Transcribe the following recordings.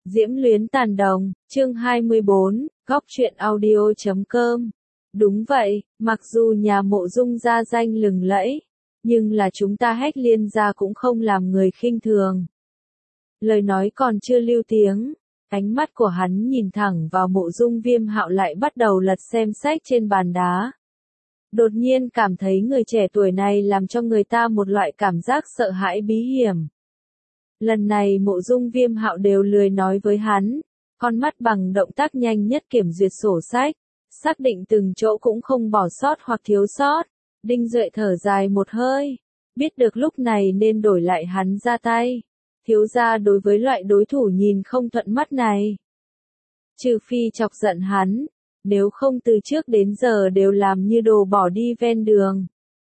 Diễm luyến tàn đồng, chương 24, góc truyện audio.com. Đúng vậy, mặc dù nhà Mộ Dung gia danh lừng lẫy, nhưng là chúng ta Hách Liên gia cũng không làm người khinh thường. Lời nói còn chưa lưu tiếng, ánh mắt của hắn nhìn thẳng vào Mộ Dung Viêm Hạo lại bắt đầu lật xem sách trên bàn đá. Đột nhiên cảm thấy người trẻ tuổi này làm cho người ta một loại cảm giác sợ hãi bí hiểm. Lần này Mộ Dung Viêm Hạo đều lười nói với hắn, con mắt bằng động tác nhanh nhất kiểm duyệt sổ sách, xác định từng chỗ cũng không bỏ sót hoặc thiếu sót. Đinh Duệ thở dài một hơi, biết được lúc này nên đổi lại hắn ra tay. Thiếu gia đối với loại đối thủ nhìn không thuận mắt này. Trừ phi chọc giận hắn, nếu không từ trước đến giờ đều làm như đồ bỏ đi ven đường.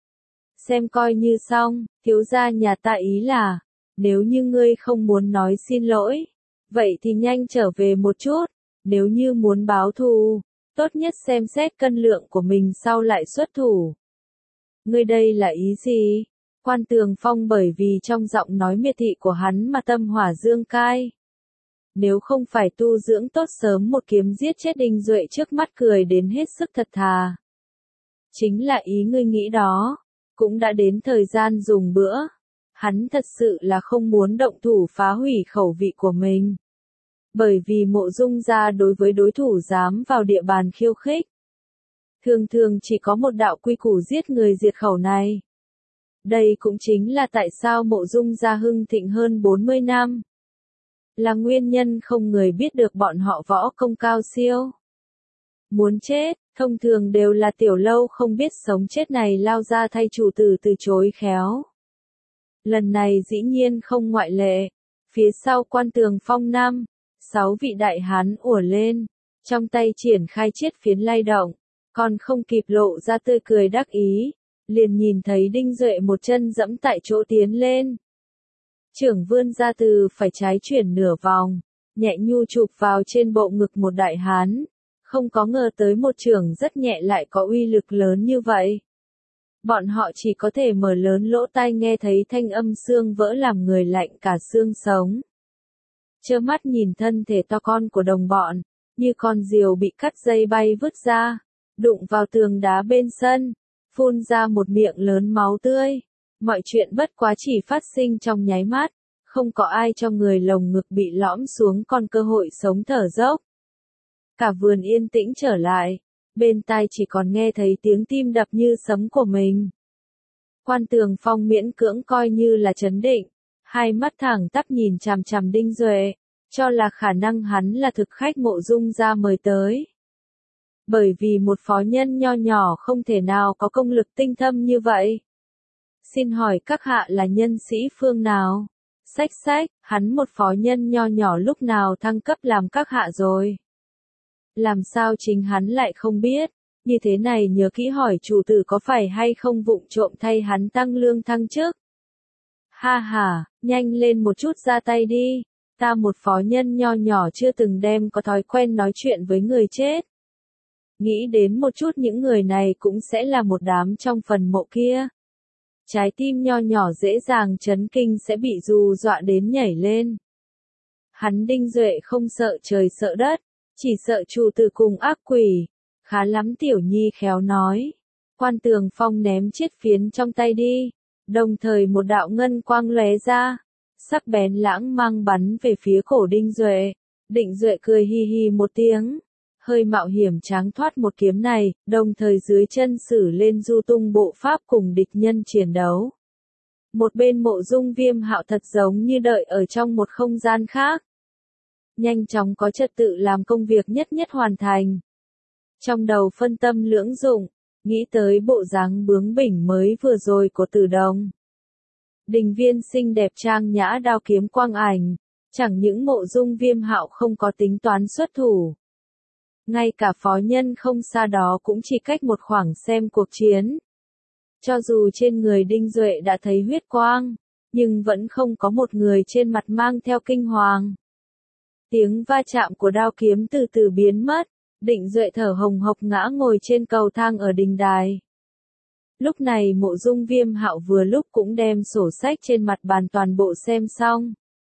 Xem coi như xong, thiếu gia nhà ta ý là, nếu như ngươi không muốn nói xin lỗi, vậy thì nhanh trở về một chút, nếu như muốn báo thù, tốt nhất xem xét cân lượng của mình sau lại xuất thủ. Ngươi đây là ý gì? Quan Tường Phong bởi vì trong giọng nói miệt thị của hắn mà tâm hỏa dương cai. Nếu không phải tu dưỡng tốt sớm một kiếm giết chết Đinh Duệ trước mắt cười đến hết sức thật thà. Chính là ý ngươi nghĩ đó, cũng đã đến thời gian dùng bữa. Hắn thật sự là không muốn động thủ phá hủy khẩu vị của mình. Bởi vì Mộ Dung gia đối với đối thủ dám vào địa bàn khiêu khích, thường thường chỉ có một đạo quy củ giết người diệt khẩu này. Đây cũng chính là tại sao Mộ Dung gia hưng thịnh hơn 40 năm. Là nguyên nhân không người biết được bọn họ võ công cao siêu. Muốn chết, thông thường đều là tiểu lâu không biết sống chết này lao ra thay chủ tử từ chối khéo. Lần này dĩ nhiên không ngoại lệ. Phía sau Quan Tường Phong 6 vị đại hán ùa lên, trong tay triển khai chiết phiến lay động, còn không kịp lộ ra tươi cười đắc ý, liền nhìn thấy Đinh Duệ một chân dẫm tại chỗ tiến lên. Chưởng vươn ra từ phải trái chuyển nửa vòng, nhẹ nhu chụp vào trên bộ ngực một đại hán, không có ngờ tới một chưởng rất nhẹ lại có uy lực lớn như vậy. Bọn họ chỉ có thể mở lớn lỗ tai nghe thấy thanh âm xương vỡ làm người lạnh cả xương sống. Trơ mắt nhìn thân thể to con của đồng bọn, như con diều bị cắt dây bay vứt ra, đụng vào tường đá bên sân, phun ra một miệng lớn máu tươi. Mọi chuyện bất quá chỉ phát sinh trong nháy mắt, không có ai cho người lồng ngực bị lõm xuống còn cơ hội sống thở dốc. Cả vườn yên tĩnh trở lại, bên tai chỉ còn nghe thấy tiếng tim đập như sấm của mình. Quan Tường Phong miễn cưỡng coi như là trấn định, hai mắt thẳng tắp nhìn chằm chằm Đinh Duệ, cho là khả năng hắn là thực khách Mộ Dung gia mời tới. Bởi vì một phó nhân nho nhỏ không thể nào có công lực tinh thâm như vậy. Xin hỏi các hạ là nhân sĩ phương nào? Sách, hắn một phó nhân nho nhỏ lúc nào thăng cấp làm các hạ rồi? Làm sao chính hắn lại không biết? Như thế này nhớ kỹ hỏi chủ tử có phải hay không vụng trộm thay hắn tăng lương thăng chức? Ha ha, nhanh lên một chút ra tay đi. Ta một phó nhân nho nhỏ chưa từng đem có thói quen nói chuyện với người chết. Nghĩ đến một chút những người này cũng sẽ là một đám trong phần mộ kia. Trái tim nho nhỏ dễ dàng chấn kinh sẽ bị hù dọa đến nhảy lên. Hắn Đinh Duệ không sợ trời sợ đất, chỉ sợ chủ tử cùng ác quỷ. Khá lắm tiểu nhi khéo nói. Quan Tường Phong ném chiếc phiến trong tay đi, đồng thời một đạo ngân quang lóe ra, sắc bén lãng mang bắn về phía cổ Đinh Duệ. Đinh Duệ cười hi hi một tiếng, hơi mạo hiểm tráng thoát một kiếm này, đồng thời dưới chân sử lên du tung bộ pháp cùng địch nhân chiến đấu. Một bên Mộ Dung Viêm Hạo thật giống như đợi ở trong một không gian khác. Nhanh chóng có trật tự làm công việc nhất hoàn thành. Trong đầu phân tâm lưỡng dụng, nghĩ tới bộ dáng bướng bỉnh mới vừa rồi của Tử Đồng. Đình Viên xinh đẹp trang nhã đao kiếm quang ảnh, chẳng những Mộ Dung Viêm Hạo không có tính toán xuất thủ. Ngay cả phó nhân không xa đó cũng chỉ cách một khoảng xem cuộc chiến. Cho dù trên người Đinh Duệ đã thấy huyết quang, nhưng vẫn không có một người trên mặt mang theo kinh hoàng. Tiếng va chạm của đao kiếm từ từ biến mất, Đinh Duệ thở hồng hộc ngã ngồi trên cầu thang ở đình đài. Lúc này Mộ Dung Viêm Hạo vừa lúc cũng đem sổ sách trên mặt bàn toàn bộ xem xong.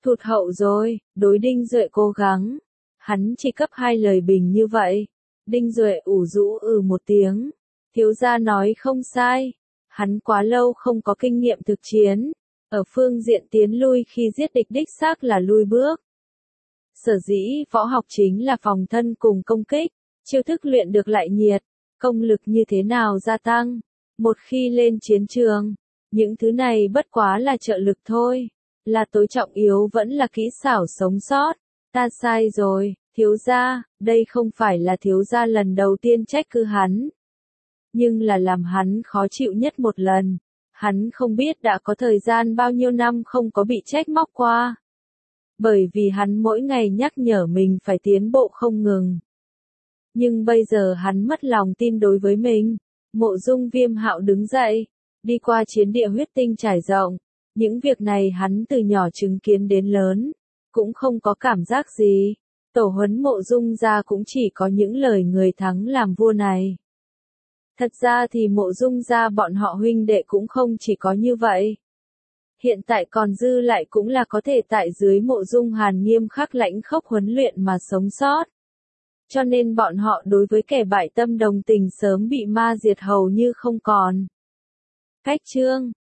Thụt hậu rồi, đối Đinh Duệ cố gắng. Hắn chỉ cấp 2 lời bình như vậy. Đinh Duệ ủ rũ một tiếng. Thiếu gia nói không sai. Hắn quá lâu không có kinh nghiệm thực chiến. Ở phương diện tiến lui khi giết địch đích xác là lui bước. Sở dĩ võ học chính là phòng thân cùng công kích. Chiêu thức luyện được lại nhiệt. Công lực như thế nào gia tăng. Một khi lên chiến trường. Những thứ này bất quá là trợ lực thôi. Là tối trọng yếu vẫn là kỹ xảo sống sót. Ta sai rồi, thiếu gia, đây không phải là thiếu gia lần đầu tiên trách cứ hắn. Nhưng là làm hắn khó chịu nhất một lần. Hắn không biết đã có thời gian bao nhiêu năm không có bị trách móc qua. Bởi vì hắn mỗi ngày nhắc nhở mình phải tiến bộ không ngừng. Nhưng bây giờ hắn mất lòng tin đối với mình. Mộ Dung Viêm Hạo đứng dậy, đi qua chiến địa huyết tinh trải rộng. Những việc này hắn từ nhỏ chứng kiến đến lớn, cũng không có cảm giác gì. Tổ huấn Mộ Dung gia cũng chỉ có những lời người thắng làm vua này. Thật ra thì Mộ Dung gia bọn họ huynh đệ cũng không chỉ có như vậy. Hiện tại còn dư lại cũng là có thể tại dưới Mộ Dung Hàn nghiêm khắc lãnh khốc huấn luyện mà sống sót. Cho nên bọn họ đối với kẻ bại tâm đồng tình sớm bị ma diệt hầu như không còn. Cách chương